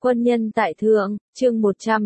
Quân nhân tại thượng, chương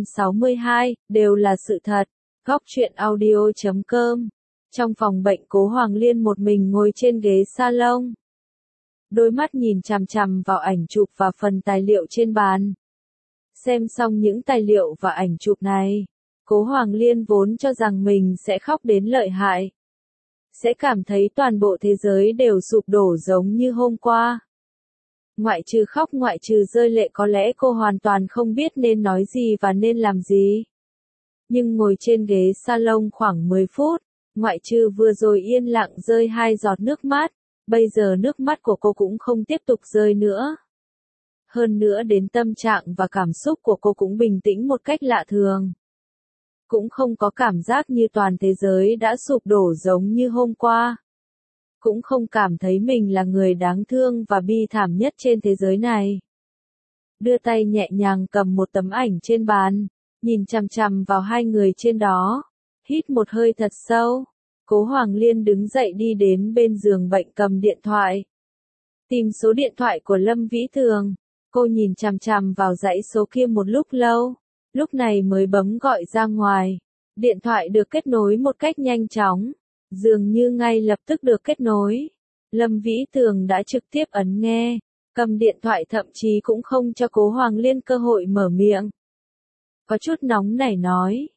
162, đều là sự thật. Góc truyện audio.com. Trong phòng bệnh Cố Hoàng Liên một mình ngồi trên ghế salon. Đôi mắt nhìn chằm chằm vào ảnh chụp và phần tài liệu trên bàn. Xem xong những tài liệu và ảnh chụp này, Cố Hoàng Liên vốn cho rằng mình sẽ khóc đến lợi hại. Sẽ cảm thấy toàn bộ thế giới đều sụp đổ giống như hôm qua. Ngoại trừ khóc, ngoại trừ rơi lệ, có lẽ cô hoàn toàn không biết nên nói gì và nên làm gì. Nhưng ngồi trên ghế salon khoảng 10 phút, ngoại trừ vừa rồi yên lặng rơi 2 giọt nước mắt, bây giờ nước mắt của cô cũng không tiếp tục rơi nữa. Hơn nữa đến tâm trạng và cảm xúc của cô cũng bình tĩnh một cách lạ thường. Cũng không có cảm giác như toàn thế giới đã sụp đổ giống như hôm qua. Cũng không cảm thấy mình là người đáng thương và bi thảm nhất trên thế giới này. Đưa tay nhẹ nhàng cầm một tấm ảnh trên bàn, nhìn chằm chằm vào hai người trên đó, hít một hơi thật sâu. Cố Hoàng Liên đứng dậy đi đến bên giường bệnh cầm điện thoại. Tìm số điện thoại của Lâm Vĩ Thường, cô nhìn chằm chằm vào dãy số kia một lúc lâu, lúc này mới bấm gọi ra ngoài. Điện thoại được kết nối một cách nhanh chóng. Dường như ngay lập tức được kết nối. Lâm Vĩ Thường đã trực tiếp ấn nghe, cầm điện thoại thậm chí cũng không cho Cố Hoàng Liên cơ hội mở miệng. Có chút nóng nảy nói.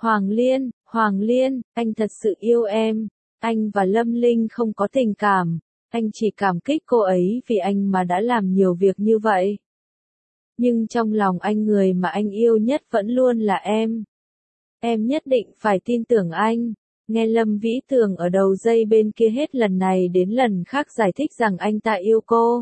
Hoàng Liên, anh thật sự yêu em. Anh và Lâm Linh không có tình cảm. Anh chỉ cảm kích cô ấy vì anh mà đã làm nhiều việc như vậy. Nhưng trong lòng anh, người mà anh yêu nhất vẫn luôn là em. Em nhất định phải tin tưởng anh. Nghe Lâm Vĩ Thường ở đầu dây bên kia hết lần này đến lần khác giải thích rằng anh ta yêu cô.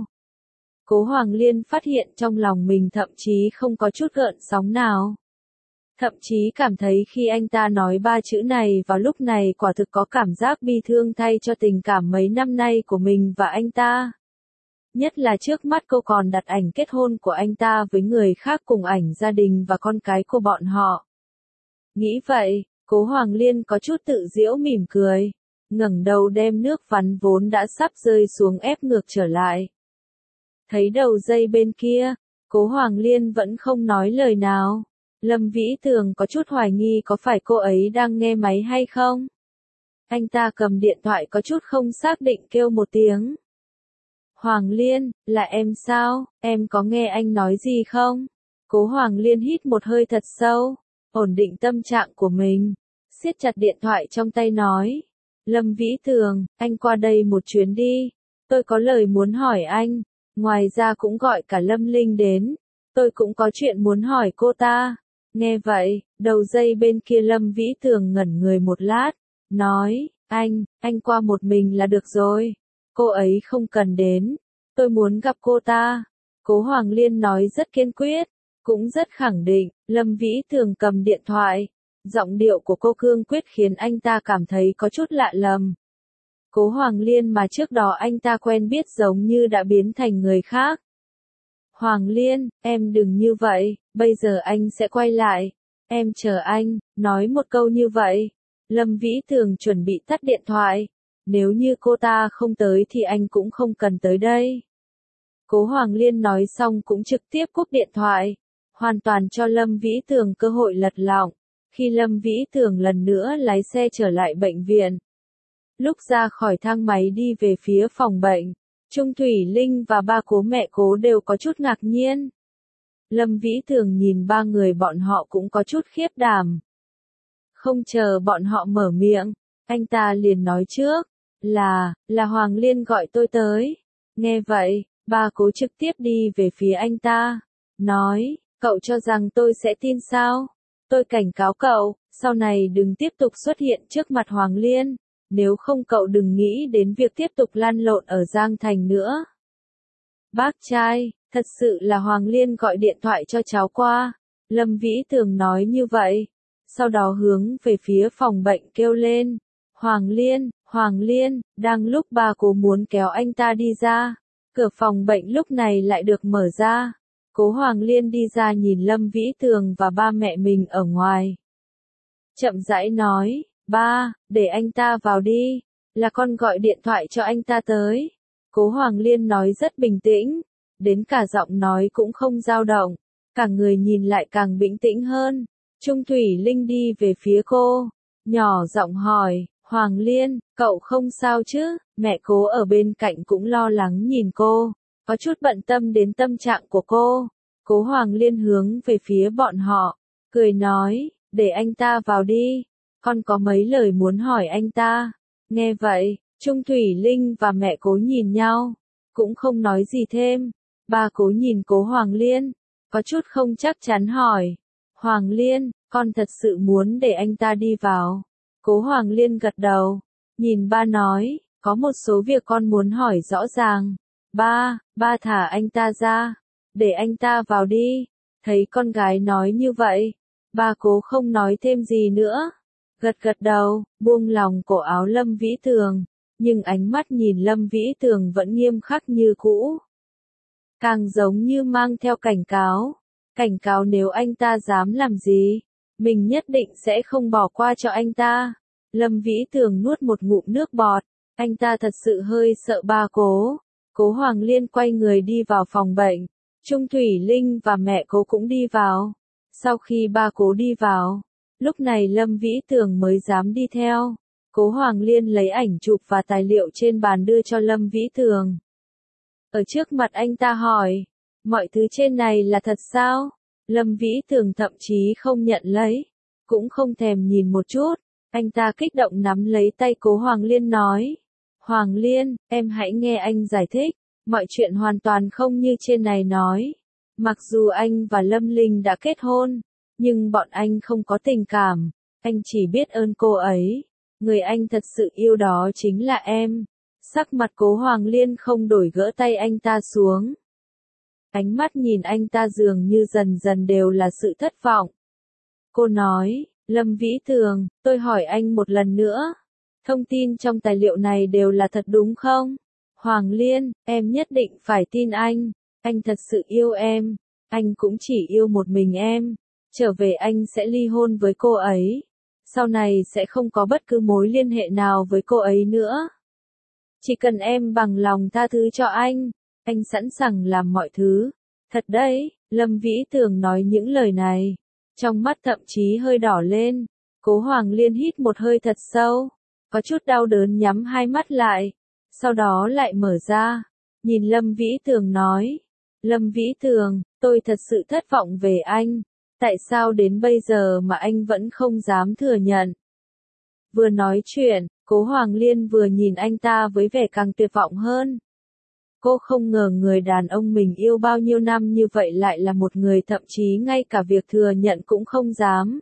Cố Hoàng Liên phát hiện trong lòng mình thậm chí không có chút gợn sóng nào. Thậm chí cảm thấy khi anh ta nói ba chữ này vào lúc này quả thực có cảm giác bi thương thay cho tình cảm mấy năm nay của mình và anh ta. Nhất là trước mắt cô còn đặt ảnh kết hôn của anh ta với người khác cùng ảnh gia đình và con cái của bọn họ. Nghĩ vậy, Cố Hoàng Liên có chút tự giễu mỉm cười, ngẩng đầu đem nước vắn vốn đã sắp rơi xuống ép ngược trở lại. Thấy đầu dây bên kia, Cố Hoàng Liên vẫn không nói lời nào. Lâm Vĩ Thường có chút hoài nghi có phải cô ấy đang nghe máy hay không. Anh ta cầm điện thoại có chút không xác định kêu một tiếng. Hoàng Liên, là em sao, em có nghe anh nói gì không? Cố Hoàng Liên hít một hơi thật sâu, ổn định tâm trạng của mình, siết chặt điện thoại trong tay nói. Lâm Vĩ Thường, anh qua đây một chuyến đi. Tôi có lời muốn hỏi anh, ngoài ra cũng gọi cả Lâm Linh đến. Tôi cũng có chuyện muốn hỏi cô ta. Nghe vậy, đầu dây bên kia Lâm Vĩ Thường ngẩn người một lát, nói, anh qua một mình là được rồi. Cô ấy không cần đến. Tôi muốn gặp cô ta. Cố Hoàng Liên nói rất kiên quyết, cũng rất khẳng định. Lâm Vĩ Thường cầm điện thoại. Giọng điệu của cô cương quyết khiến anh ta cảm thấy có chút lạ lầm. Cố Hoàng Liên mà trước đó anh ta quen biết giống như đã biến thành người khác. Hoàng Liên, em đừng như vậy, bây giờ anh sẽ quay lại. Em chờ anh, nói một câu như vậy. Lâm Vĩ Thường chuẩn bị tắt điện thoại. Nếu như cô ta không tới thì anh cũng không cần tới đây. Cố Hoàng Liên nói xong cũng trực tiếp cúp điện thoại. Hoàn toàn cho Lâm Vĩ Thường cơ hội lật lọng. Khi Lâm Vĩ Thường lần nữa lái xe trở lại bệnh viện. Lúc ra khỏi thang máy đi về phía phòng bệnh, Trung Thủy Linh và ba Cố mẹ Cố đều có chút ngạc nhiên. Lâm Vĩ Thường nhìn ba người bọn họ cũng có chút khiếp đảm. Không chờ bọn họ mở miệng, anh ta liền nói trước, là Hoàng Liên gọi tôi tới. Nghe vậy, ba Cố trực tiếp đi về phía anh ta, nói, cậu cho rằng tôi sẽ tin sao? Tôi cảnh cáo cậu, sau này đừng tiếp tục xuất hiện trước mặt Hoàng Liên, nếu không cậu đừng nghĩ đến việc tiếp tục lăn lộn ở Giang Thành nữa. Bác trai, thật sự là Hoàng Liên gọi điện thoại cho cháu qua. Lâm Vĩ Thường nói như vậy, sau đó hướng về phía phòng bệnh kêu lên. Hoàng Liên, đang lúc ba Cố muốn kéo anh ta đi ra, cửa phòng bệnh lúc này lại được mở ra. Cố Hoàng Liên đi ra nhìn Lâm Vĩ Thường và ba mẹ mình ở ngoài. Chậm rãi nói, ba, để anh ta vào đi, là con gọi điện thoại cho anh ta tới. Cố Hoàng Liên nói rất bình tĩnh, đến cả giọng nói cũng không dao động. Cả người nhìn lại càng bình tĩnh hơn. Trung Thủy Linh đi về phía cô, nhỏ giọng hỏi, Hoàng Liên, cậu không sao chứ? Mẹ Cố ở bên cạnh cũng lo lắng nhìn cô, có chút bận tâm đến tâm trạng của cô. Cố Hoàng Liên hướng về phía bọn họ, cười nói, để anh ta vào đi, con có mấy lời muốn hỏi anh ta. Nghe vậy, Trung Thủy Linh và mẹ Cố nhìn nhau, cũng không nói gì thêm. Ba Cố nhìn Cố Hoàng Liên, có chút không chắc chắn hỏi, Hoàng Liên, con thật sự muốn để anh ta đi vào. Cố Hoàng Liên gật đầu, nhìn ba nói, có một số việc con muốn hỏi rõ ràng. Ba thả anh ta ra, để anh ta vào đi. Thấy con gái nói như vậy, ba Cố không nói thêm gì nữa. Gật gật đầu, buông lòng cổ áo Lâm Vĩ Tường, nhưng ánh mắt nhìn Lâm Vĩ Tường vẫn nghiêm khắc như cũ. Càng giống như mang theo cảnh cáo nếu anh ta dám làm gì, mình nhất định sẽ không bỏ qua cho anh ta. Lâm Vĩ Tường nuốt một ngụm nước bọt, anh ta thật sự hơi sợ ba Cố. Cố Hoàng Liên quay người đi vào phòng bệnh, Trung Thủy Linh và mẹ Cố cũng đi vào. Sau khi ba Cố đi vào, lúc này Lâm Vĩ Tường mới dám đi theo. Cố Hoàng Liên lấy ảnh chụp và tài liệu trên bàn đưa cho Lâm Vĩ Tường. Ở trước mặt anh ta hỏi, mọi thứ trên này là thật sao? Lâm Vĩ Tường thậm chí không nhận lấy, cũng không thèm nhìn một chút. Anh ta kích động nắm lấy tay Cố Hoàng Liên nói, Hoàng Liên, em hãy nghe anh giải thích, mọi chuyện hoàn toàn không như trên này nói. Mặc dù anh và Lâm Linh đã kết hôn, nhưng bọn anh không có tình cảm, anh chỉ biết ơn cô ấy. Người anh thật sự yêu đó chính là em. Sắc mặt Cố Hoàng Liên không đổi, gỡ tay anh ta xuống. Ánh mắt nhìn anh ta dường như dần dần đều là sự thất vọng. Cô nói, Lâm Vĩ Tường, tôi hỏi anh một lần nữa. Thông tin trong tài liệu này đều là thật đúng không? Hoàng Liên, em nhất định phải tin anh thật sự yêu em. Anh cũng chỉ yêu một mình em. Trở về anh sẽ ly hôn với cô ấy. Sau này sẽ không có bất cứ mối liên hệ nào với cô ấy nữa. Chỉ cần em bằng lòng tha thứ cho anh sẵn sàng làm mọi thứ. Thật đấy, Lâm Vĩ Tường nói những lời này, trong mắt thậm chí hơi đỏ lên. Cố Hoàng Liên hít một hơi thật sâu, có chút đau đớn nhắm hai mắt lại, sau đó lại mở ra, nhìn Lâm Vĩ Tường nói, Lâm Vĩ Tường, tôi thật sự thất vọng về anh, tại sao đến bây giờ mà anh vẫn không dám thừa nhận. Vừa nói chuyện, Cố Hoàng Liên vừa nhìn anh ta với vẻ càng tuyệt vọng hơn. Cô không ngờ người đàn ông mình yêu bao nhiêu năm như vậy lại là một người thậm chí ngay cả việc thừa nhận cũng không dám.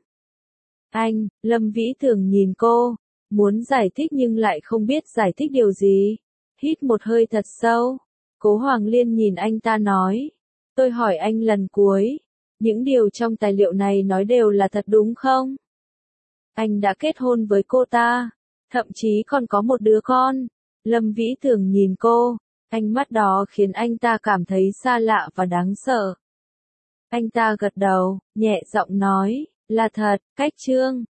Lâm Vĩ Tường nhìn cô, muốn giải thích nhưng lại không biết giải thích điều gì. Hít một hơi thật sâu, Cố Hoàng Liên nhìn anh ta nói, tôi hỏi anh lần cuối, những điều trong tài liệu này nói đều là thật đúng không? Anh đã kết hôn với cô ta, thậm chí còn có một đứa con. Lâm Vĩ Tường nhìn cô, ánh mắt đó khiến anh ta cảm thấy xa lạ và đáng sợ. Anh ta gật đầu, nhẹ giọng nói, là thật. Cách chương